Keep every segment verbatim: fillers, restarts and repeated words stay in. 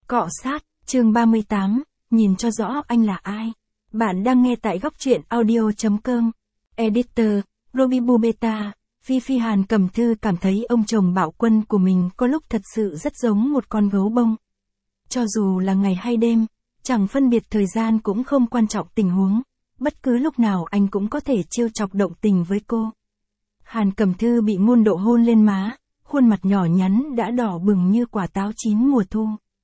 Cọ sát, chương ba mươi tám, nhìn cho rõ anh là ai. Bạn đang nghe tại góc truyện audio.com. Editor, Robibu Beta, Phi Phi Hàn Cẩm Thư cảm thấy ông chồng Bảo Quân của mình có lúc thật sự rất giống một con gấu bông. Cho dù là ngày hay đêm, chẳng phân biệt thời gian cũng không quan trọng tình huống, bất cứ lúc nào anh cũng có thể trêu chọc động tình với cô. Hàn Cẩm Thư bị Ngôn Độ hôn lên má, khuôn mặt nhỏ nhắn đã đỏ bừng như quả táo chín mùa thu.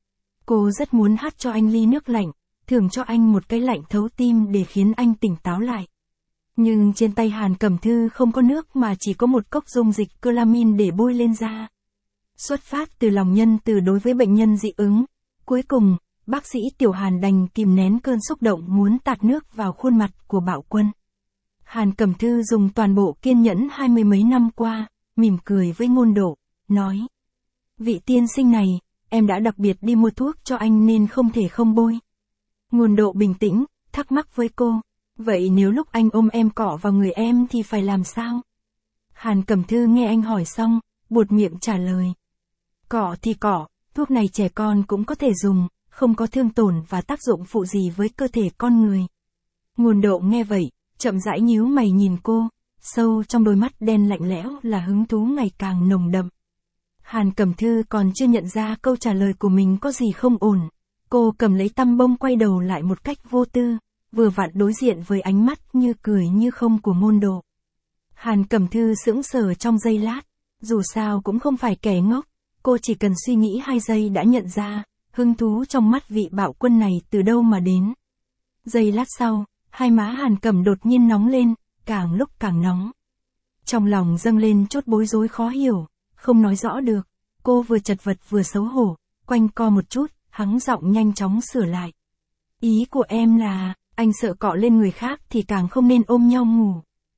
Cô rất muốn hắt cho anh ly nước lạnh, thưởng cho anh một cái lạnh thấu tim để khiến anh tỉnh táo lại. Nhưng trên tay Hàn Cẩm Thư không có nước mà chỉ có một cốc dung dịch Clomid để bôi lên da. Xuất phát từ lòng nhân từ đối với bệnh nhân dị ứng, cuối cùng, bác sĩ Tiểu Hàn đành kìm nén cơn xúc động muốn tạt nước vào khuôn mặt của Bảo Quân. Hàn Cẩm Thư dùng toàn bộ kiên nhẫn hai mươi mấy năm qua, mỉm cười với Ngôn Độ, nói: "Vị tiên sinh này, em đã đặc biệt đi mua thuốc cho anh nên không thể không bôi." Ngôn Độ bình tĩnh, thắc mắc với cô: "Vậy nếu lúc anh ôm em cọ vào người em thì phải làm sao?" Hàn Cẩm Thư nghe anh hỏi xong, buột miệng trả lời: "Cọ thì cọ, thuốc này trẻ con cũng có thể dùng, không có thương tổn và tác dụng phụ gì với cơ thể con người." Ngôn Độ nghe vậy, chậm rãi nhíu mày nhìn cô, sâu trong đôi mắt đen lạnh lẽo là hứng thú ngày càng nồng đậm. Hàn Cẩm Thư còn chưa nhận ra câu trả lời của mình có gì không ổn. Cô cầm lấy tăm bông quay đầu lại một cách vô tư, vừa vặn đối diện với ánh mắt như cười như không của Ngôn Độ. Hàn Cẩm Thư sững sờ trong giây lát, dù sao cũng không phải kẻ ngốc, cô chỉ cần suy nghĩ hai giây đã nhận ra, hứng thú trong mắt vị Bảo Quân này từ đâu mà đến. Giây lát sau, hai má Hàn Cẩm đột nhiên nóng lên, càng lúc càng nóng. Trong lòng dâng lên chốt bối rối khó hiểu, không nói rõ được, cô vừa chật vật vừa xấu hổ, quanh co một chút, hắng giọng nhanh chóng sửa lại. "Ý của em là, anh sợ cọ lên người khác thì càng không nên ôm nhau ngủ.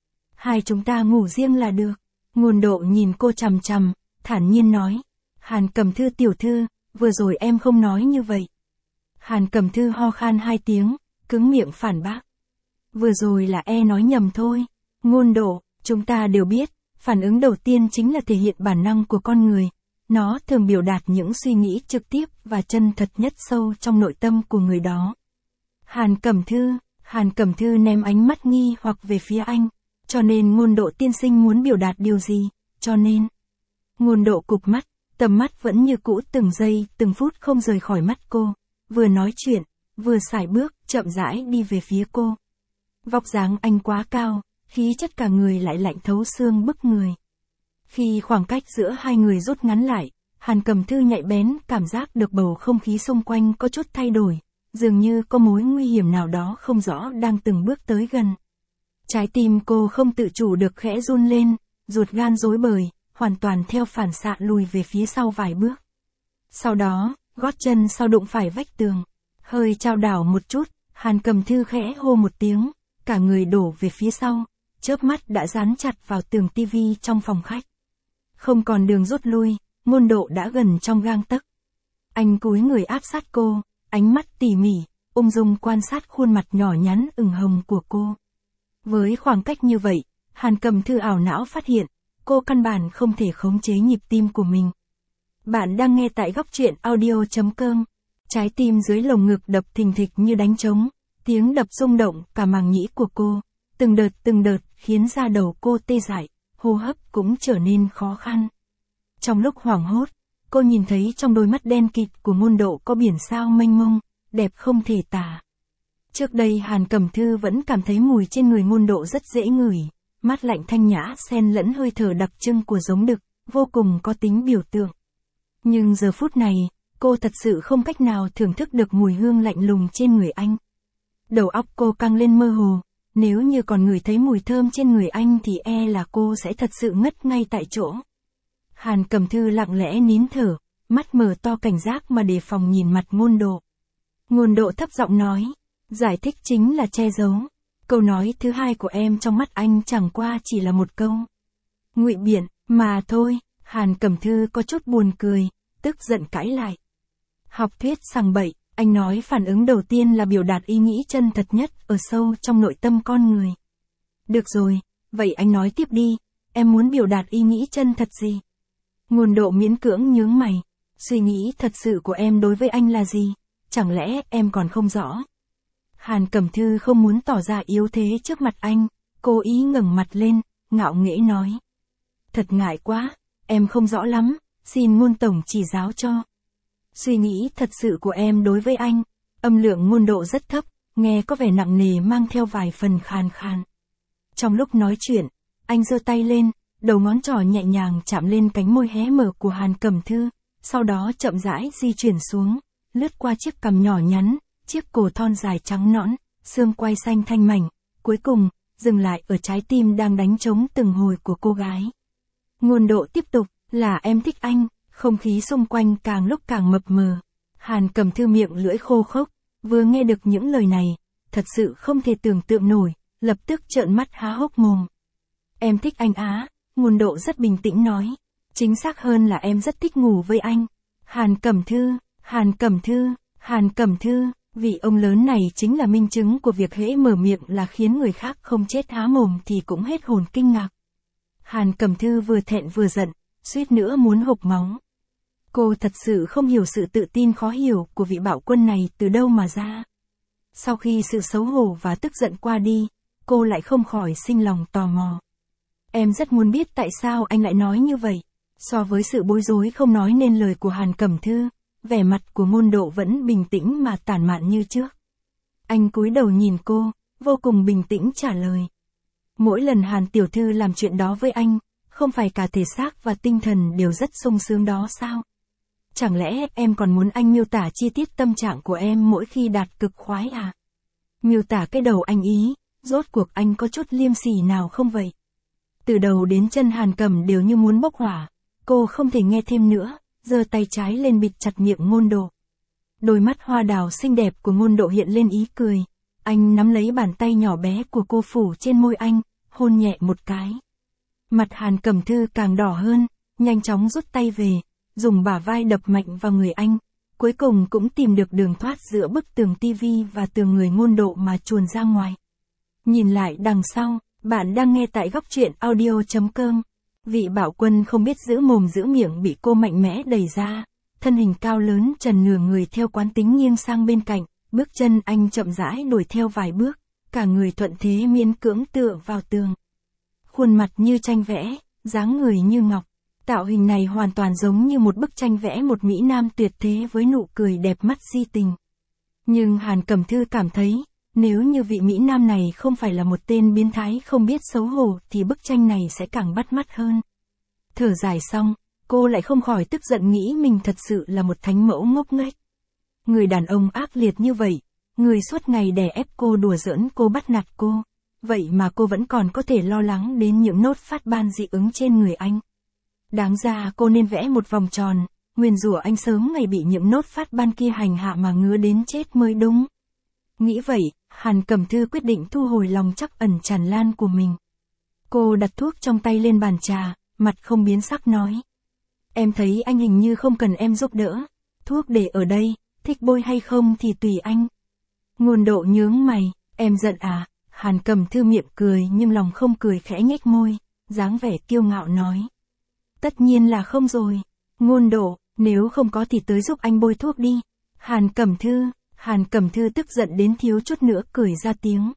Hai chúng ta ngủ riêng là được." Ngôn Độ nhìn cô chằm chằm, thản nhiên nói: "Hàn Cẩm Thư tiểu thư, vừa rồi em không nói như vậy." Hàn Cẩm Thư ho khan hai tiếng, cứng miệng phản bác: "Vừa rồi là e nói nhầm thôi. Ngôn Độ, chúng ta đều biết, phản ứng đầu tiên chính là thể hiện bản năng của con người. Nó thường biểu đạt những suy nghĩ trực tiếp và chân thật nhất sâu trong nội tâm của người đó." Hàn Cẩm Thư, Hàn Cẩm Thư ném ánh mắt nghi hoặc về phía anh. "Cho nên Ngôn Độ tiên sinh muốn biểu đạt điều gì, cho nên..." Ngôn Độ cụp mắt, tầm mắt vẫn như cũ từng giây, từng phút không rời khỏi mắt cô. Vừa nói chuyện, vừa sải bước, chậm rãi đi về phía cô. Vóc dáng anh quá cao, khí chất cả người lại lạnh thấu xương bức người. Khi khoảng cách giữa hai người rút ngắn lại, Hàn Cẩm Thư nhạy bén cảm giác được bầu không khí xung quanh có chút thay đổi, dường như có mối nguy hiểm nào đó không rõ đang từng bước tới gần. Trái tim cô không tự chủ được khẽ run lên, ruột gan rối bời, hoàn toàn theo phản xạ lùi về phía sau vài bước. Sau đó, gót chân sau đụng phải vách tường, hơi chao đảo một chút, Hàn Cẩm Thư khẽ hô một tiếng, cả người đổ về phía sau, chớp mắt đã dán chặt vào tường tivi trong phòng khách. Không còn đường rút lui, Ngôn Độ đã gần trong gang tấc. Anh cúi người áp sát cô, ánh mắt tỉ mỉ, ung dung quan sát khuôn mặt nhỏ nhắn ửng hồng của cô. Với khoảng cách như vậy, Hàn Cẩm Thư ảo não phát hiện, cô căn bản không thể khống chế nhịp tim của mình. Bạn đang nghe tại góc truyện audio.com. Trái tim dưới lồng ngực đập thình thịch như đánh trống, tiếng đập rung động cả màng nhĩ của cô, từng đợt từng đợt khiến da đầu cô tê dại, hô hấp cũng trở nên khó khăn. Trong lúc hoảng hốt, cô nhìn thấy trong đôi mắt đen kịt của Ngôn Độ có biển sao mênh mông, đẹp không thể tả. Trước đây Hàn Cẩm Thư vẫn cảm thấy mùi trên người Ngôn Độ rất dễ ngửi, mát lạnh thanh nhã xen lẫn hơi thở đặc trưng của giống đực, vô cùng có tính biểu tượng. Nhưng giờ phút này, cô thật sự không cách nào thưởng thức được mùi hương lạnh lùng trên người anh. Đầu óc cô căng lên mơ hồ, nếu như còn ngửi thấy mùi thơm trên người anh thì e là cô sẽ thật sự ngất ngay tại chỗ. Hàn Cẩm Thư lặng lẽ nín thở, mắt mở to cảnh giác mà đề phòng nhìn mặt Ngôn Độ. Ngôn Độ thấp giọng nói: "Giải thích chính là che giấu. Câu nói thứ hai của em trong mắt anh chẳng qua chỉ là một câu ngụy biện mà thôi." Hàn Cẩm Thư có chút buồn cười, tức giận cãi lại: "Học thuyết sằng bậy, anh nói phản ứng đầu tiên là biểu đạt ý nghĩ chân thật nhất ở sâu trong nội tâm con người. Được rồi, vậy anh nói tiếp đi, em muốn biểu đạt ý nghĩ chân thật gì?" Ngôn Độ miễn cưỡng nhướng mày, Suy nghĩ thật sự của em đối với anh là gì? Chẳng lẽ em còn không rõ? Hàn Cẩm Thư không muốn tỏ ra yếu thế trước mặt anh, cố ý ngẩng mặt lên, ngạo nghễ nói. Thật ngại quá, em không rõ lắm, xin Ngôn tổng chỉ giáo cho. Suy nghĩ thật sự của em đối với anh, âm lượng Ngôn độ rất thấp, nghe có vẻ nặng nề mang theo vài phần khàn khàn. Trong lúc nói chuyện, anh giơ tay lên, đầu ngón trỏ nhẹ nhàng chạm lên cánh môi hé mở của Hàn Cẩm Thư, sau đó chậm rãi di chuyển xuống, lướt qua chiếc cằm nhỏ nhắn, chiếc cổ thon dài trắng nõn, xương quai xanh thanh mảnh, cuối cùng, dừng lại ở trái tim đang đánh trống từng hồi của cô gái. Ngôn độ tiếp tục, là em thích anh, không khí xung quanh càng lúc càng mập mờ. Hàn Cẩm Thư miệng lưỡi khô khốc, vừa nghe được những lời này, thật sự không thể tưởng tượng nổi, lập tức trợn mắt há hốc mồm. Em thích anh á, Ngôn độ rất bình tĩnh nói. Chính xác hơn là em rất thích ngủ với anh. Hàn Cẩm Thư, Hàn Cẩm Thư, Hàn Cẩm Thư, vị ông lớn này chính là minh chứng của việc hễ mở miệng là khiến người khác không chết há mồm thì cũng hết hồn kinh ngạc. Hàn Cẩm Thư vừa thẹn vừa giận, suýt nữa muốn hộc máu. Cô thật sự không hiểu sự tự tin khó hiểu của vị bạo quân này từ đâu mà ra. Sau khi sự xấu hổ và tức giận qua đi, cô lại không khỏi sinh lòng tò mò. Em rất muốn biết tại sao anh lại nói như vậy. So với sự bối rối không nói nên lời của Hàn Cẩm Thư, vẻ mặt của Ngôn độ vẫn bình tĩnh mà tản mạn như trước. Anh cúi đầu nhìn cô, vô cùng bình tĩnh trả lời. Mỗi lần Hàn tiểu thư làm chuyện đó với anh, không phải cả thể xác và tinh thần đều rất sung sướng đó sao? Chẳng lẽ em còn muốn anh miêu tả chi tiết tâm trạng của em mỗi khi đạt cực khoái à? Miêu tả cái đầu anh ý, rốt cuộc anh có chút liêm sỉ nào không vậy? Từ đầu đến chân Hàn Cẩm đều như muốn bốc hỏa, cô không thể nghe thêm nữa, giơ tay trái lên bịt chặt miệng Ngôn độ. Đôi mắt hoa đào xinh đẹp của Ngôn độ hiện lên ý cười, anh nắm lấy bàn tay nhỏ bé của cô phủ trên môi anh, hôn nhẹ một cái. Mặt Hàn Cẩm Thư càng đỏ hơn, nhanh chóng rút tay về, dùng bả vai đập mạnh vào người anh, cuối cùng cũng tìm được đường thoát giữa bức tường tivi và tường người Ngôn độ mà chuồn ra ngoài. Nhìn lại đằng sau, bạn đang nghe tại góc truyện audio chấm com. Vị bạo quân không biết giữ mồm giữ miệng bị cô mạnh mẽ đẩy ra, thân hình cao lớn trần nửa người theo quán tính nghiêng sang bên cạnh, bước chân anh chậm rãi đuổi theo vài bước, cả người thuận thế miễn cưỡng tựa vào tường. Khuôn mặt như tranh vẽ, dáng người như ngọc, tạo hình này hoàn toàn giống như một bức tranh vẽ một mỹ nam tuyệt thế với nụ cười đẹp mắt si tình. Nhưng Hàn Cẩm Thư cảm thấy, nếu như vị mỹ nam này không phải là một tên biến thái không biết xấu hổ thì bức tranh này sẽ càng bắt mắt hơn. Thở dài xong, cô lại không khỏi tức giận nghĩ mình thật sự là một thánh mẫu ngốc nghếch. Người đàn ông ác liệt như vậy, người suốt ngày đè ép cô đùa giỡn cô bắt nạt cô, vậy mà cô vẫn còn có thể lo lắng đến những nốt phát ban dị ứng trên người anh. Đáng ra cô nên vẽ một vòng tròn, nguyền rủa anh sớm ngày bị những nốt phát ban kia hành hạ mà ngứa đến chết mới đúng. Nghĩ vậy, Hàn Cẩm Thư quyết định thu hồi lòng trắc ẩn tràn lan của mình. Cô đặt thuốc trong tay lên bàn trà, mặt không biến sắc nói. Em thấy anh hình như không cần em giúp đỡ, thuốc để ở đây, thích bôi hay không thì tùy anh. Ngôn độ nhướng mày, em giận à? Hàn Cẩm Thư miệng cười nhưng lòng không cười khẽ nhếch môi, dáng vẻ kiêu ngạo nói. Tất nhiên là không rồi. Ngôn độ, nếu không có thì tới giúp anh bôi thuốc đi. Hàn Cẩm Thư, Hàn Cẩm Thư tức giận đến thiếu chút nữa cười ra tiếng.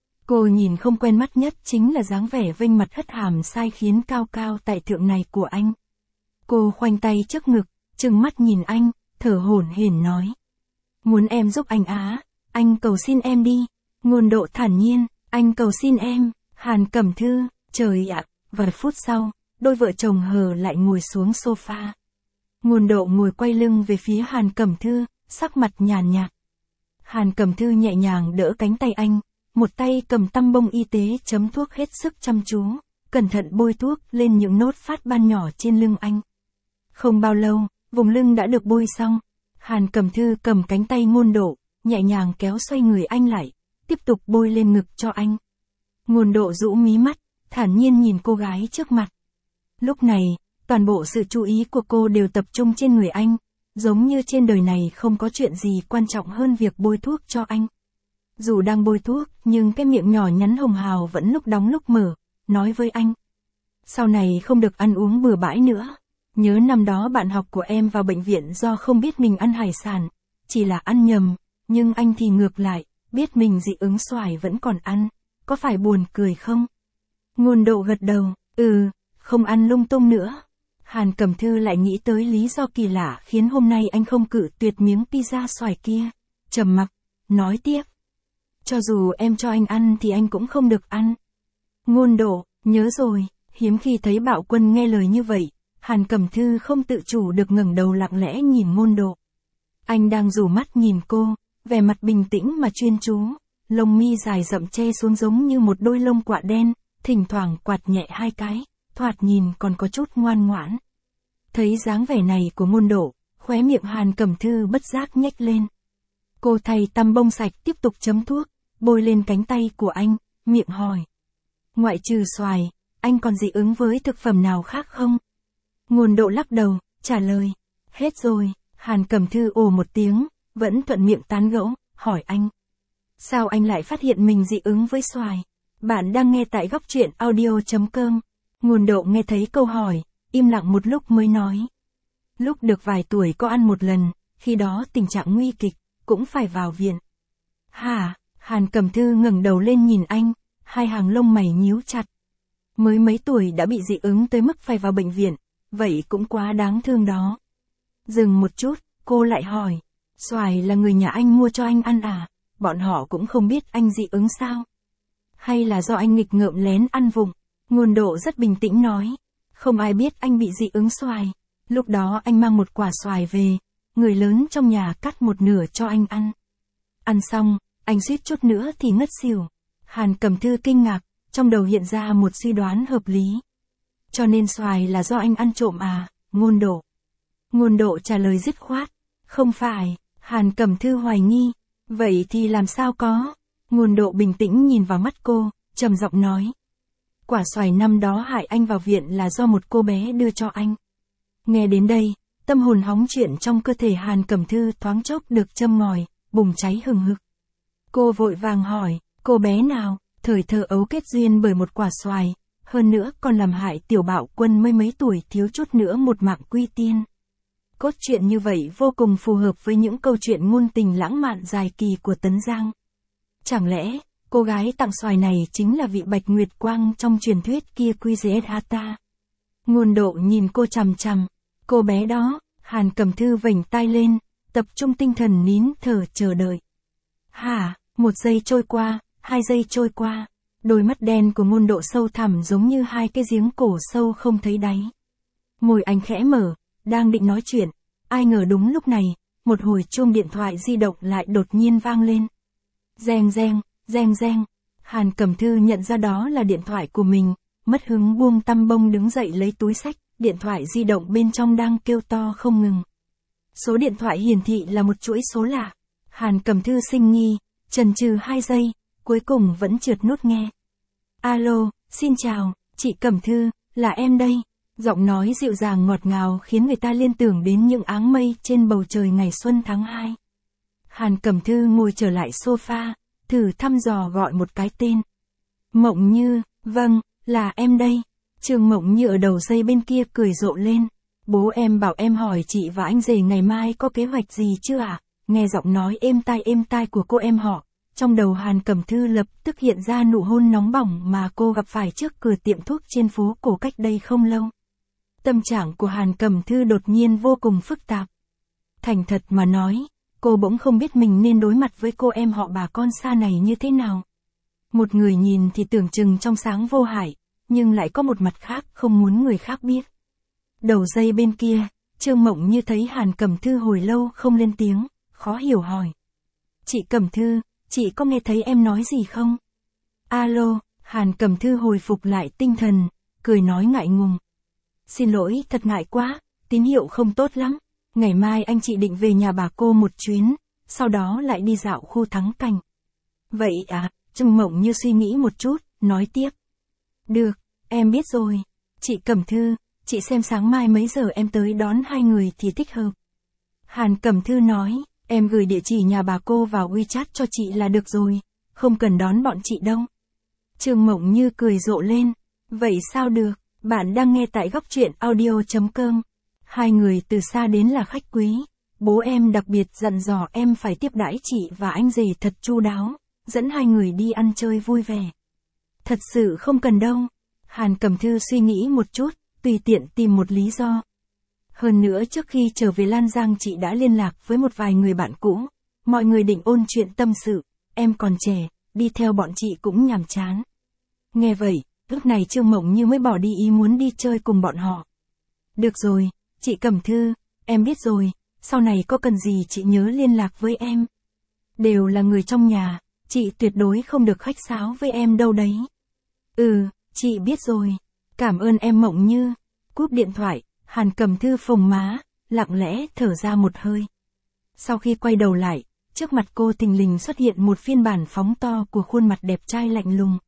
Cô nhìn không quen mắt nhất chính là dáng vẻ vênh mặt hất hàm sai khiến cao cao tại thượng này của anh. Cô khoanh tay trước ngực, trừng mắt nhìn anh, thở hổn hển nói. Muốn em giúp anh á, anh cầu xin em đi. Ngôn độ thản nhiên, anh cầu xin em. Hàn Cẩm Thư, trời ạ, vài phút sau, đôi vợ chồng hờ lại ngồi xuống sofa. Ngôn độ ngồi quay lưng về phía Hàn Cẩm Thư, sắc mặt nhàn nhạt. Hàn Cẩm Thư nhẹ nhàng đỡ cánh tay anh, một tay cầm tăm bông y tế chấm thuốc hết sức chăm chú, cẩn thận bôi thuốc lên những nốt phát ban nhỏ trên lưng anh. Không bao lâu, vùng lưng đã được bôi xong. Hàn Cẩm Thư cầm cánh tay Ngôn độ, nhẹ nhàng kéo xoay người anh lại, tiếp tục bôi lên ngực cho anh. Ngôn độ rũ mí mắt, thản nhiên nhìn cô gái trước mặt. Lúc này, toàn bộ sự chú ý của cô đều tập trung trên người anh, giống như trên đời này không có chuyện gì quan trọng hơn việc bôi thuốc cho anh. Dù đang bôi thuốc, nhưng cái miệng nhỏ nhắn hồng hào vẫn lúc đóng lúc mở, nói với anh. Sau này không được ăn uống bừa bãi nữa. nhớ năm đó bạn học của em vào bệnh viện do không biết mình ăn hải sản, chỉ là ăn nhầm, nhưng anh thì ngược lại, biết mình dị ứng xoài vẫn còn ăn, có phải buồn cười không? Ngôn Độ gật đầu, ừ, không ăn lung tung nữa. Hàn Cẩm Thư lại nghĩ tới lý do kỳ lạ khiến hôm nay anh không cự tuyệt miếng pizza xoài kia, trầm mặc, nói tiếp. Cho dù em cho anh ăn thì anh cũng không được ăn. Ngôn Độ, nhớ rồi, hiếm khi thấy Bạo Quân nghe lời như vậy, Hàn Cẩm Thư không tự chủ được ngẩng đầu lặng lẽ nhìn Ngôn Độ. Anh đang rủ mắt nhìn cô, vẻ mặt bình tĩnh mà chuyên chú, lông mi dài rậm che xuống giống như một đôi lông quạ đen, thỉnh thoảng quạt nhẹ hai cái, thoạt nhìn còn có chút ngoan ngoãn. Thấy dáng vẻ này của Ngôn Độ, khóe miệng Hàn Cẩm Thư bất giác nhếch lên. Cô thay tăm bông sạch tiếp tục chấm thuốc, bôi lên cánh tay của anh, miệng hỏi. Ngoại trừ xoài, anh còn dị ứng với thực phẩm nào khác không? Ngôn Độ lắc đầu, trả lời. Hết rồi. Hàn Cẩm Thư ồ một tiếng, vẫn thuận miệng tán gẫu, hỏi anh. Sao anh lại phát hiện mình dị ứng với xoài? Bạn đang nghe tại góc truyện audio chấm com. Ngôn Độ nghe thấy câu hỏi, im lặng một lúc mới nói. Lúc được vài tuổi có ăn một lần, khi đó tình trạng nguy kịch, cũng phải vào viện. Hả? Hàn Cẩm Thư ngẩng đầu lên nhìn anh, hai hàng lông mày nhíu chặt. Mới mấy tuổi đã bị dị ứng tới mức phải vào bệnh viện, vậy cũng quá đáng thương đó. Dừng một chút, cô lại hỏi. Xoài là người nhà anh mua cho anh ăn à? Bọn họ cũng không biết anh dị ứng sao? Hay là do anh nghịch ngợm lén ăn vụng? Ngôn Độ rất bình tĩnh nói. Không ai biết anh bị dị ứng xoài. Lúc đó anh mang một quả xoài về, người lớn trong nhà cắt một nửa cho anh ăn. Ăn xong, anh suýt chút nữa thì ngất xỉu. Hàn Cẩm Thư kinh ngạc, trong đầu hiện ra một suy đoán hợp lý. Cho nên xoài là do anh ăn trộm à, Ngôn Độ? Ngôn Độ trả lời dứt khoát. Không phải. Hàn Cẩm Thư hoài nghi. Vậy thì làm sao có? Ngôn Độ bình tĩnh nhìn vào mắt cô, trầm giọng nói. Quả xoài năm đó hại anh vào viện là do một cô bé đưa cho anh. Nghe đến đây, tâm hồn hóng chuyện trong cơ thể Hàn Cẩm Thư thoáng chốc được châm ngòi, bùng cháy hừng hực. Cô vội vàng hỏi, cô bé nào, thời thơ ấu kết duyên bởi một quả xoài, hơn nữa còn làm hại tiểu Bạo Quân mới mấy tuổi thiếu chút nữa một mạng quy tiên. Cốt truyện như vậy vô cùng phù hợp với những câu chuyện ngôn tình lãng mạn dài kỳ của Tấn Giang. Chẳng lẽ, cô gái tặng xoài này chính là vị Bạch Nguyệt Quang trong truyền thuyết kia Quizzeta? Ngôn Độ nhìn cô chằm chằm. Cô bé đó, Hàn Cẩm Thư vểnh tai lên, tập trung tinh thần nín thở chờ đợi. Hả? Một giây trôi qua, hai giây trôi qua, đôi mắt đen của Ngôn Độ sâu thẳm giống như hai cái giếng cổ sâu không thấy đáy. Môi anh khẽ mở, đang định nói chuyện, ai ngờ đúng lúc này, một hồi chuông điện thoại di động lại đột nhiên vang lên. Reng reng, reng reng, Hàn Cẩm Thư nhận ra đó là điện thoại của mình, mất hứng buông tăm bông đứng dậy lấy túi xách, điện thoại di động bên trong đang kêu to không ngừng. Số điện thoại hiển thị là một chuỗi số lạ. Hàn Cẩm Thư sinh nghi, chần chừ hai giây, cuối cùng vẫn trượt nút nghe. Alo, xin chào, chị Cẩm Thư, là em đây. Giọng nói dịu dàng ngọt ngào khiến người ta liên tưởng đến những áng mây trên bầu trời ngày xuân tháng hai. Hàn Cẩm Thư ngồi trở lại sofa, thử thăm dò gọi một cái tên. Mộng Như, vâng, là em đây. Trương Mộng Như ở đầu dây bên kia cười rộ lên. Bố em bảo em hỏi chị và anh rể ngày mai có kế hoạch gì chưa ạ? À? Nghe giọng nói êm tai êm tai của cô em họ, trong đầu Hàn Cẩm Thư lập tức hiện ra nụ hôn nóng bỏng mà cô gặp phải trước cửa tiệm thuốc trên phố cổ cách đây không lâu. Tâm trạng của Hàn Cẩm Thư đột nhiên vô cùng phức tạp. Thành thật mà nói, cô bỗng không biết mình nên đối mặt với cô em họ bà con xa này như thế nào. Một người nhìn thì tưởng chừng trong sáng vô hại, nhưng lại có một mặt khác không muốn người khác biết. Đầu dây bên kia, Trương Mộng Như thấy Hàn Cẩm Thư hồi lâu không lên tiếng, khó hiểu hỏi. Chị Cẩm Thư, chị có nghe thấy em nói gì không? Alo, Hàn Cẩm Thư hồi phục lại tinh thần, cười nói ngại ngùng. Xin lỗi, thật ngại quá, tín hiệu không tốt lắm. Ngày mai anh chị định về nhà bà cô một chuyến, sau đó lại đi dạo khu Thắng Cảnh. Vậy à, Trương Mộng Như suy nghĩ một chút, nói tiếp. Được, em biết rồi. Chị Cẩm Thư, chị xem sáng mai mấy giờ em tới đón hai người thì thích hợp. Hàn Cẩm Thư nói, em gửi địa chỉ nhà bà cô vào WeChat cho chị là được rồi, không cần đón bọn chị đâu. Trương Mộng Như cười rộ lên, vậy sao được, bạn đang nghe tại góc truyện audio chấm com. Hai người từ xa đến là khách quý. Bố em đặc biệt dặn dò em phải tiếp đãi chị và anh rể thật chu đáo, dẫn hai người đi ăn chơi vui vẻ. Thật sự không cần đâu. Hàn Cẩm Thư suy nghĩ một chút, tùy tiện tìm một lý do. Hơn nữa trước khi trở về Lan Giang chị đã liên lạc với một vài người bạn cũ. Mọi người định ôn chuyện tâm sự, em còn trẻ, đi theo bọn chị cũng nhàm chán. Nghe vậy, lúc này Trương Mộng Như mới bỏ đi ý muốn đi chơi cùng bọn họ. Được rồi, chị Cẩm Thư, em biết rồi, sau này có cần gì chị nhớ liên lạc với em. Đều là người trong nhà, chị tuyệt đối không được khách sáo với em đâu đấy. Ừ, chị biết rồi, cảm ơn em Mộng Như. Cúp điện thoại, Hàn Cẩm Thư phồng má, lặng lẽ thở ra một hơi. Sau khi quay đầu lại, trước mặt cô thình lình xuất hiện một phiên bản phóng to của khuôn mặt đẹp trai lạnh lùng.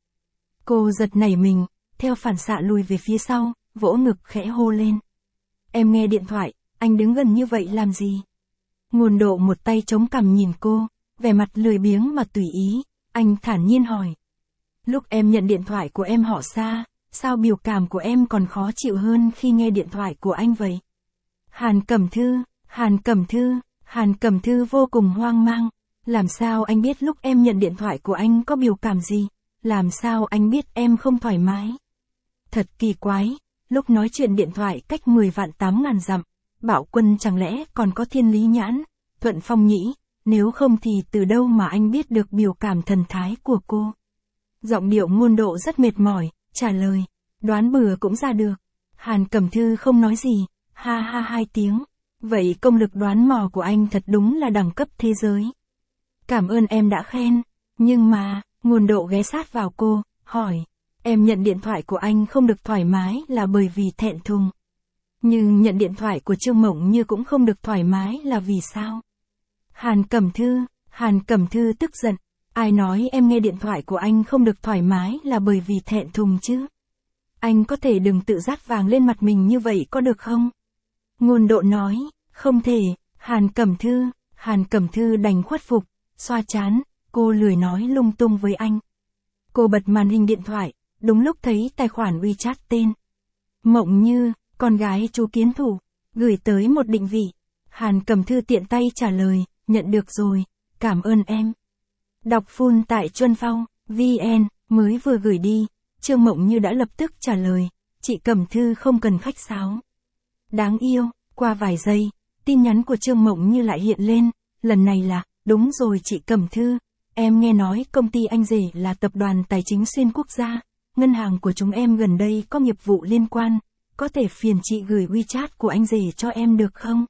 Cô giật nảy mình, theo phản xạ lùi về phía sau, vỗ ngực khẽ hô lên. Em nghe điện thoại, anh đứng gần như vậy làm gì? Ngôn Độ một tay chống cằm nhìn cô, vẻ mặt lười biếng mà tùy ý, anh thản nhiên hỏi. Lúc em nhận điện thoại của em họ Sa, sao biểu cảm của em còn khó chịu hơn khi nghe điện thoại của anh vậy? Hàn Cẩm Thư, Hàn Cẩm Thư, Hàn Cẩm Thư vô cùng hoang mang. Làm sao anh biết lúc em nhận điện thoại của anh có biểu cảm gì? Làm sao anh biết em không thoải mái? Thật kỳ quái, lúc nói chuyện điện thoại cách mười vạn tám ngàn dặm, Bảo Quân chẳng lẽ còn có thiên lý nhãn, Thuận Phong nhĩ, nếu không thì từ đâu mà anh biết được biểu cảm thần thái của cô? Giọng điệu Ngôn Độ rất mệt mỏi, trả lời, đoán bừa cũng ra được. Hàn Cẩm Thư không nói gì, ha ha hai tiếng. Vậy công lực đoán mò của anh thật đúng là đẳng cấp thế giới. Cảm ơn em đã khen, nhưng mà, Ngôn Độ ghé sát vào cô, hỏi, em nhận điện thoại của anh không được thoải mái là bởi vì thẹn thùng. Nhưng nhận điện thoại của Trương Mộng Như cũng không được thoải mái là vì sao? Hàn Cẩm Thư, Hàn Cẩm Thư tức giận, ai nói em nghe điện thoại của anh không được thoải mái là bởi vì thẹn thùng chứ? Anh có thể đừng tự dát vàng lên mặt mình như vậy có được không? Ngôn Độ nói, không thể. Hàn Cẩm Thư, Hàn Cẩm Thư đành khuất phục, xoa trán, cô lười nói lung tung với anh. Cô bật màn hình điện thoại, đúng lúc thấy tài khoản WeChat tên Mộng Như, con gái chú Kiến Thủ, gửi tới một định vị. Hàn Cẩm Thư tiện tay trả lời, nhận được rồi, cảm ơn em. Đọc full tại Chuân Phong, vê en, mới vừa gửi đi, Trương Mộng Như đã lập tức trả lời, chị Cẩm Thư không cần khách sáo. Đáng yêu, qua vài giây, tin nhắn của Trương Mộng Như lại hiện lên, lần này là, đúng rồi chị Cẩm Thư, em nghe nói công ty anh rể là tập đoàn tài chính xuyên quốc gia, ngân hàng của chúng em gần đây có nghiệp vụ liên quan, có thể phiền chị gửi WeChat của anh rể cho em được không?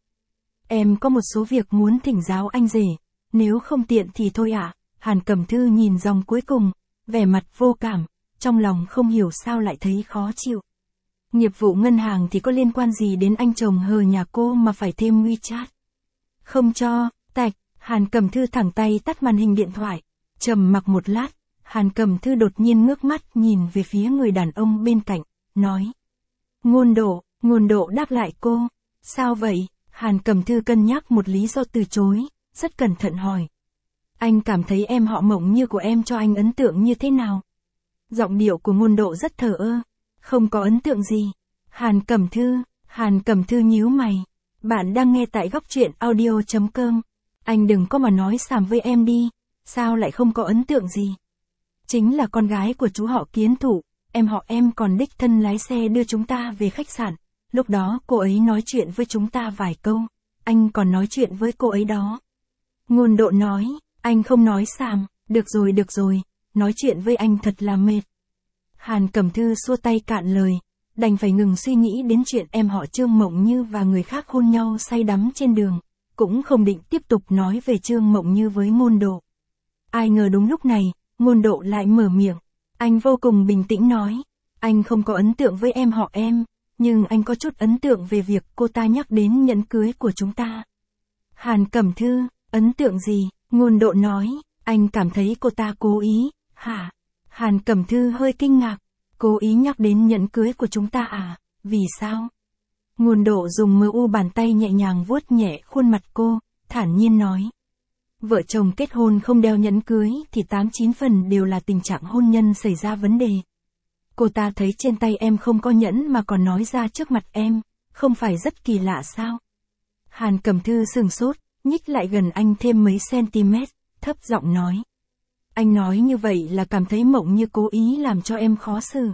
Em có một số việc muốn thỉnh giáo anh rể, nếu không tiện thì thôi ạ. À. Hàn Cẩm Thư nhìn dòng cuối cùng, vẻ mặt vô cảm, trong lòng không hiểu sao lại thấy khó chịu. Nghiệp vụ ngân hàng thì có liên quan gì đến anh chồng hờ nhà cô mà phải thêm WeChat? Không cho, tạch, Hàn Cẩm Thư thẳng tay tắt màn hình điện thoại, trầm mặc một lát, Hàn Cẩm Thư đột nhiên ngước mắt nhìn về phía người đàn ông bên cạnh, nói. Ngôn Độ, Ngôn Độ đáp lại cô, sao vậy? Hàn Cẩm Thư cân nhắc một lý do từ chối, rất cẩn thận hỏi. Anh cảm thấy em họ Mộng Như của em cho anh ấn tượng như thế nào? Giọng điệu của Ngôn Độ rất thờ ơ, không có ấn tượng gì. Hàn Cẩm Thư, Hàn Cẩm Thư nhíu mày. Bạn đang nghe tại góc truyện audio chấm com. Anh đừng có mà nói xàm với em đi, sao lại không có ấn tượng gì? Chính là con gái của chú họ Kiến Thủ, em họ em còn đích thân lái xe đưa chúng ta về khách sạn. Lúc đó cô ấy nói chuyện với chúng ta vài câu, anh còn nói chuyện với cô ấy đó. Ngôn Độ nói, anh không nói xàm, được rồi được rồi, nói chuyện với anh thật là mệt. Hàn Cẩm Thư xua tay cạn lời, đành phải ngừng suy nghĩ đến chuyện em họ Trương Mộng Như và người khác hôn nhau say đắm trên đường, cũng không định tiếp tục nói về Trương Mộng Như với Ngôn Độ. Ai ngờ đúng lúc này, Ngôn Độ lại mở miệng, anh vô cùng bình tĩnh nói, anh không có ấn tượng với em họ em, nhưng anh có chút ấn tượng về việc cô ta nhắc đến nhẫn cưới của chúng ta. Hàn Cẩm Thư, ấn tượng gì? Ngôn Độ nói, anh cảm thấy cô ta cố ý, hả? Hàn Cẩm Thư hơi kinh ngạc, cố ý nhắc đến nhẫn cưới của chúng ta à, vì sao? Ngôn Độ dùng mờ u bàn tay nhẹ nhàng vuốt nhẹ khuôn mặt cô, thản nhiên nói. Vợ chồng kết hôn không đeo nhẫn cưới thì tám chín phần đều là tình trạng hôn nhân xảy ra vấn đề. Cô ta thấy trên tay em không có nhẫn mà còn nói ra trước mặt em, không phải rất kỳ lạ sao? Hàn Cẩm Thư sừng sốt, nhích lại gần anh thêm mấy cm, thấp giọng nói. Anh nói như vậy là cảm thấy Mộng Như cố ý làm cho em khó xử.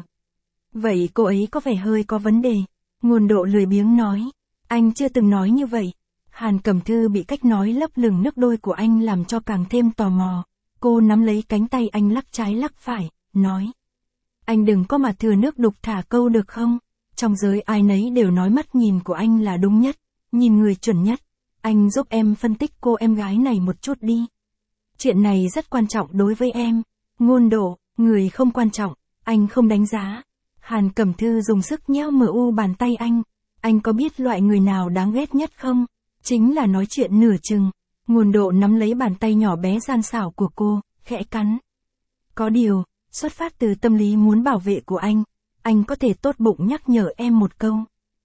Vậy cô ấy có vẻ hơi có vấn đề. Ngôn Độ lười biếng nói. Anh chưa từng nói như vậy. Hàn Cẩm Thư bị cách nói lấp lửng nước đôi của anh làm cho càng thêm tò mò. Cô nắm lấy cánh tay anh lắc trái lắc phải, nói. Anh đừng có mà thừa nước đục thả câu được không? Trong giới ai nấy đều nói mắt nhìn của anh là đúng nhất, nhìn người chuẩn nhất. Anh giúp em phân tích cô em gái này một chút đi. Chuyện này rất quan trọng đối với em. Ngôn Độ, người không quan trọng, anh không đánh giá. Hàn Cẩm Thư dùng sức nhéo mờ u bàn tay anh. Anh có biết loại người nào đáng ghét nhất không? Chính là nói chuyện nửa chừng. Ngôn Độ nắm lấy bàn tay nhỏ bé gian xảo của cô, khẽ cắn. Có điều, xuất phát từ tâm lý muốn bảo vệ của anh, anh có thể tốt bụng nhắc nhở em một câu.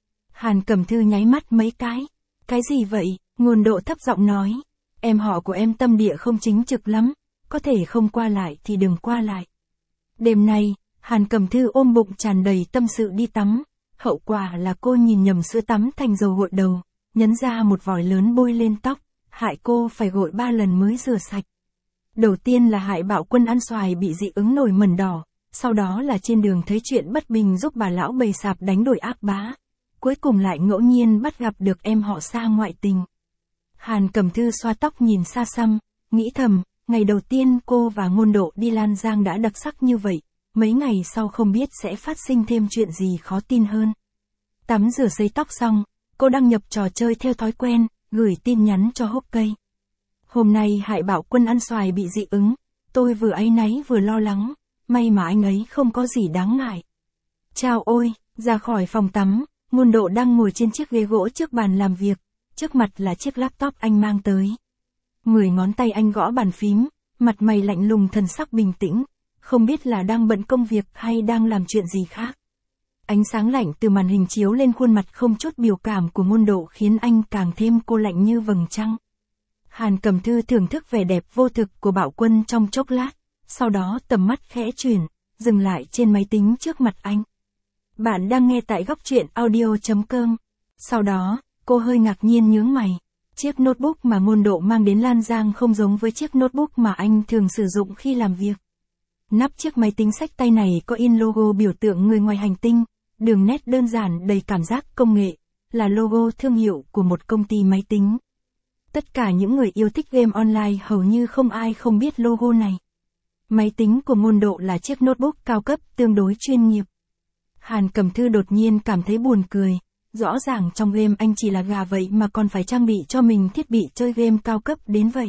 Hàn Cẩm Thư nháy mắt mấy cái. Cái gì vậy? Ngôn Độ thấp giọng nói. Em họ của em tâm địa không chính trực lắm, có thể không qua lại thì đừng qua lại. Đêm nay, Hàn Cẩm Thư ôm bụng tràn đầy tâm sự đi tắm. Hậu quả là cô nhìn nhầm sữa tắm thành dầu gội đầu, nhấn ra một vòi lớn bôi lên tóc, hại cô phải gội ba lần mới rửa sạch. Đầu tiên là hại Bạo Quân ăn xoài bị dị ứng nổi mẩn đỏ, sau đó là trên đường thấy chuyện bất bình giúp bà lão bầy sạp đánh đổi ác bá. Cuối cùng lại ngẫu nhiên bắt gặp được em họ Sa ngoại tình. Hàn Cẩm Thư xoa tóc nhìn xa xăm, nghĩ thầm, ngày đầu tiên cô và Ngôn Độ đi Lan Giang đã đặc sắc như vậy, mấy ngày sau không biết sẽ phát sinh thêm chuyện gì khó tin hơn. Tắm rửa sấy tóc xong, cô đăng nhập trò chơi theo thói quen, gửi tin nhắn cho Húc Cây. Hôm nay hại Bạo Quân ăn xoài bị dị ứng, tôi vừa áy náy vừa lo lắng, may mà anh ấy không có gì đáng ngại. Chao ôi, ra khỏi phòng tắm, Ngôn Độ đang ngồi trên chiếc ghế gỗ trước bàn làm việc, trước mặt là chiếc laptop anh mang tới. Mười ngón tay anh gõ bàn phím, mặt mày lạnh lùng thần sắc bình tĩnh, không biết là đang bận công việc hay đang làm chuyện gì khác. Ánh sáng lạnh từ màn hình chiếu lên khuôn mặt không chút biểu cảm của Ngôn Độ khiến anh càng thêm cô lạnh như vầng trăng. Hàn Cẩm Thư thưởng thức vẻ đẹp vô thực của Bạo Quân trong chốc lát, sau đó tầm mắt khẽ chuyển, dừng lại trên máy tính trước mặt anh. Bạn đang nghe tại góc truyện audio chấm com. Sau đó, cô hơi ngạc nhiên nhướng mày. Chiếc notebook mà Ngôn Độ mang đến Lan Giang không giống với chiếc notebook mà anh thường sử dụng khi làm việc. Nắp chiếc máy tính xách tay này có in logo biểu tượng người ngoài hành tinh, đường nét đơn giản đầy cảm giác công nghệ, là logo thương hiệu của một công ty máy tính. Tất cả những người yêu thích game online hầu như không ai không biết logo này. Máy tính của Ngôn Độ là chiếc notebook cao cấp tương đối chuyên nghiệp. Hàn Cẩm Thư đột nhiên cảm thấy buồn cười. Rõ ràng trong game anh chỉ là gà vậy mà còn phải trang bị cho mình thiết bị chơi game cao cấp đến vậy.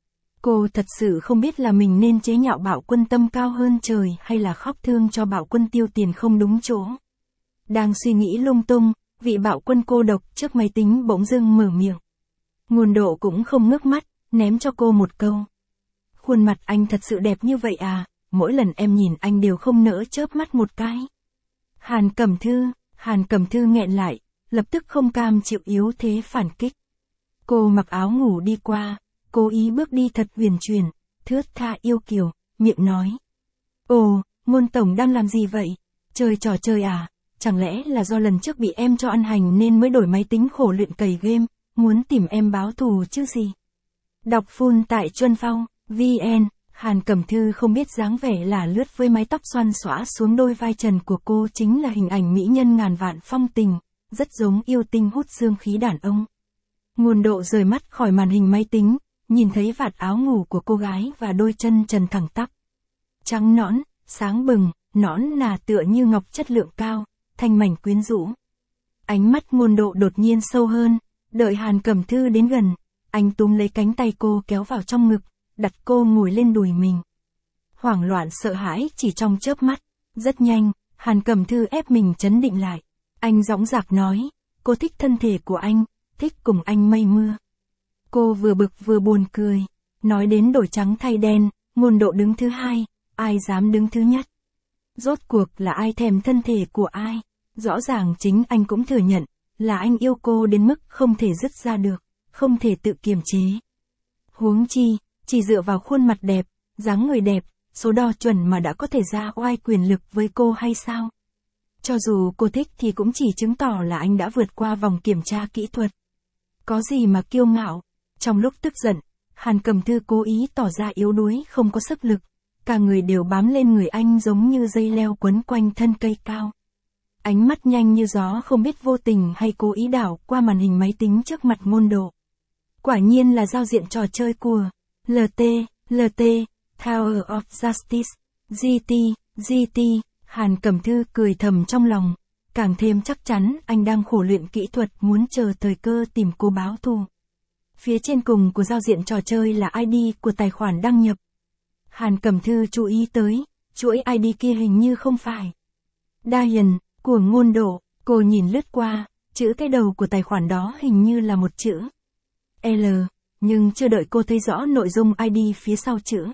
Cô thật sự không biết là mình nên chế nhạo Bạo Quân tâm cao hơn trời hay là khóc thương cho Bạo Quân tiêu tiền không đúng chỗ. Đang suy nghĩ lung tung, vị Bạo Quân cô độc trước máy tính bỗng dưng mở miệng. Ngôn Độ cũng không ngước mắt, ném cho cô một câu. Khuôn mặt anh thật sự đẹp như vậy à, mỗi lần em nhìn anh đều không nỡ chớp mắt một cái. Hàn Cẩm Thư, Hàn Cẩm Thư nghẹn lại, lập tức không cam chịu yếu thế phản kích. Cô mặc áo ngủ đi qua, cố ý bước đi thật huyền chuyển, thướt tha yêu kiều, miệng nói. Ồ, Ngôn tổng đang làm gì vậy? Chơi trò chơi à? Chẳng lẽ là do lần trước bị em cho ăn hành nên mới đổi máy tính khổ luyện cày game, muốn tìm em báo thù chứ gì? Đọc full tại Chuân Phong, vn. Hàn Cẩm Thư không biết dáng vẻ là lướt với mái tóc xoăn xõa xuống đôi vai trần của cô chính là hình ảnh mỹ nhân ngàn vạn phong tình, rất giống yêu tinh hút dương khí đàn ông. Ngôn Độ rời mắt khỏi màn hình máy tính, nhìn thấy vạt áo ngủ của cô gái và đôi chân trần thẳng tắp. Trắng nõn, sáng bừng, nõn nà tựa như ngọc chất lượng cao, thanh mảnh quyến rũ. Ánh mắt Ngôn Độ đột nhiên sâu hơn, đợi Hàn Cẩm Thư đến gần, anh túm lấy cánh tay cô kéo vào trong ngực, đặt cô ngồi lên đùi mình. Hoảng loạn sợ hãi chỉ trong chớp mắt, rất nhanh, Hàn Cẩm Thư ép mình trấn định lại. Anh dõng dạc nói, cô thích thân thể của anh, thích cùng anh mây mưa. Cô vừa bực vừa buồn cười, nói đến đổi trắng thay đen, Ngôn Độ đứng thứ hai, ai dám đứng thứ nhất. Rốt cuộc là ai thèm thân thể của ai, rõ ràng chính anh cũng thừa nhận, là anh yêu cô đến mức không thể dứt ra được, không thể tự kiềm chế. Huống chi, chỉ dựa vào khuôn mặt đẹp, dáng người đẹp, số đo chuẩn mà đã có thể ra oai quyền lực với cô hay sao? Cho dù cô thích thì cũng chỉ chứng tỏ là anh đã vượt qua vòng kiểm tra kỹ thuật. Có gì mà kiêu ngạo. Trong lúc tức giận, Hàn Cẩm Thư cố ý tỏ ra yếu đuối không có sức lực. Cả người đều bám lên người anh giống như dây leo quấn quanh thân cây cao. Ánh mắt nhanh như gió không biết vô tình hay cố ý đảo qua màn hình máy tính trước mặt Ngôn Độ. Quả nhiên là giao diện trò chơi của lờ tê, lờ tê, Tower of Justice, giê tê, giê tê, Hàn Cẩm Thư cười thầm trong lòng, càng thêm chắc chắn anh đang khổ luyện kỹ thuật muốn chờ thời cơ tìm cô báo thù. Phía trên cùng của giao diện trò chơi là i đê của tài khoản đăng nhập. Hàn Cẩm Thư chú ý tới, chuỗi i đê kia hình như không phải Diane của Ngôn Độ, cô nhìn lướt qua, chữ cái đầu của tài khoản đó hình như là một chữ L, nhưng chưa đợi cô thấy rõ nội dung i đê phía sau chữ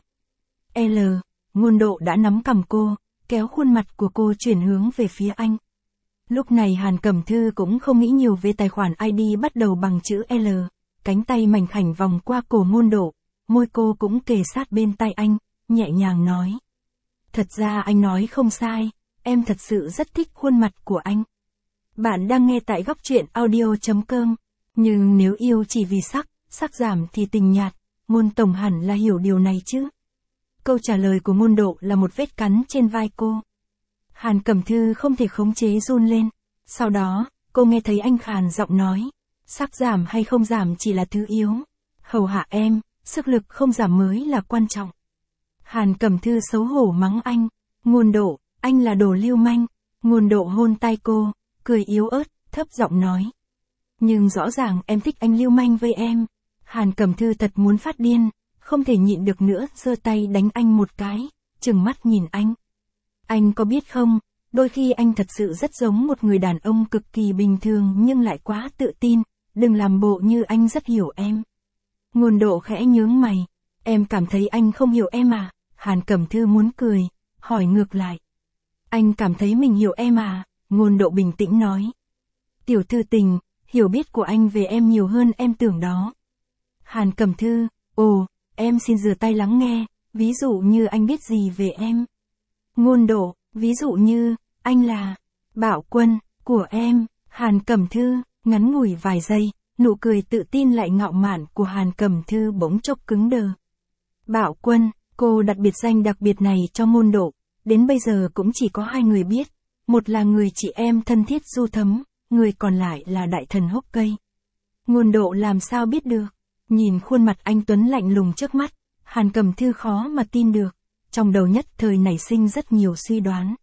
L, Ngôn Độ đã nắm cằm cô, kéo khuôn mặt của cô chuyển hướng về phía anh. Lúc này Hàn Cẩm Thư cũng không nghĩ nhiều về tài khoản i đê bắt đầu bằng chữ L, cánh tay mảnh khảnh vòng qua cổ Ngôn Độ, môi cô cũng kề sát bên tai anh, nhẹ nhàng nói. Thật ra anh nói không sai, em thật sự rất thích khuôn mặt của anh. Bạn đang nghe tại góc truyện audio chấm com, nhưng nếu yêu chỉ vì sắc, sắc giảm thì tình nhạt, Ngôn tổng hẳn là hiểu điều này chứ. Câu trả lời của Ngôn Độ là một vết cắn trên vai cô. Hàn Cẩm Thư không thể khống chế run lên. Sau đó, cô nghe thấy anh khàn giọng nói. Sắc giảm hay không giảm chỉ là thứ yếu. Hầu hạ em, sức lực không giảm mới là quan trọng. Hàn Cẩm Thư xấu hổ mắng anh. Ngôn Độ, anh là đồ lưu manh. Ngôn Độ hôn tai cô, cười yếu ớt, thấp giọng nói. Nhưng rõ ràng em thích anh lưu manh với em. Hàn Cẩm Thư thật muốn phát điên, không thể nhịn được nữa, giơ tay đánh anh một cái, trừng mắt nhìn anh. Anh có biết không, đôi khi anh thật sự rất giống một người đàn ông cực kỳ bình thường nhưng lại quá tự tin, đừng làm bộ như anh rất hiểu em. Ngôn Độ khẽ nhướng mày, em cảm thấy anh không hiểu em à? Hàn Cẩm Thư muốn cười, hỏi ngược lại. Anh cảm thấy mình hiểu em à? Ngôn Độ bình tĩnh nói. Tiểu thư tình, hiểu biết của anh về em nhiều hơn em tưởng đó. Hàn Cẩm Thư, ồ, em xin rửa tay lắng nghe, ví dụ như anh biết gì về em. Ngôn Độ, ví dụ như, anh là Bạo Quân của em. Hàn Cẩm Thư, ngắn ngủi vài giây, nụ cười tự tin lại ngạo mạn của Hàn Cẩm Thư bỗng chốc cứng đờ. Bạo Quân, cô đặt biệt danh đặc biệt này cho Ngôn Độ, đến bây giờ cũng chỉ có hai người biết, một là người chị em thân thiết Du Thấm, người còn lại là đại thần hốc cây. Ngôn Độ làm sao biết được, nhìn khuôn mặt anh tuấn lạnh lùng trước mắt, Hàn Cẩm Thư khó mà tin được, trong đầu nhất thời nảy sinh rất nhiều suy đoán.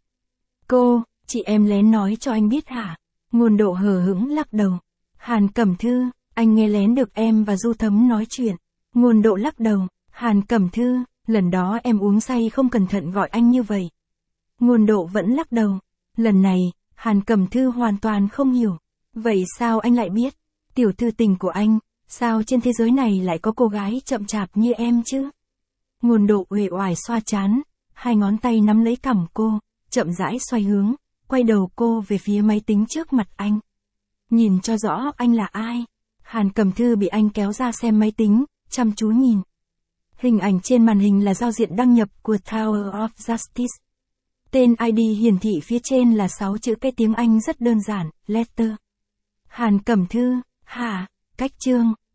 Cô, chị em lén nói cho anh biết hả? Ngôn Độ hờ hững lắc đầu. Hàn Cẩm Thư, anh nghe lén được em và Du Thấm nói chuyện. Ngôn Độ lắc đầu. Hàn Cẩm Thư, lần đó em uống say không cẩn thận gọi anh như vậy. Ngôn Độ vẫn lắc đầu. Lần này, Hàn Cẩm Thư hoàn toàn không hiểu. Vậy sao anh lại biết? Tiểu thư tình của anh, sao trên thế giới này lại có cô gái chậm chạp như em chứ? Ngôn Độ uể oải xoa trán, hai ngón tay nắm lấy cằm cô, chậm rãi xoay hướng, quay đầu cô về phía máy tính trước mặt anh. Nhìn cho rõ anh là ai. Hàn Cẩm Thư bị anh kéo ra xem máy tính, chăm chú nhìn. Hình ảnh trên màn hình là giao diện đăng nhập của Tower of Justice. Tên i đê hiển thị phía trên là sáu chữ cái tiếng Anh rất đơn giản, letter. Hàn Cẩm Thư, hả, cách chương,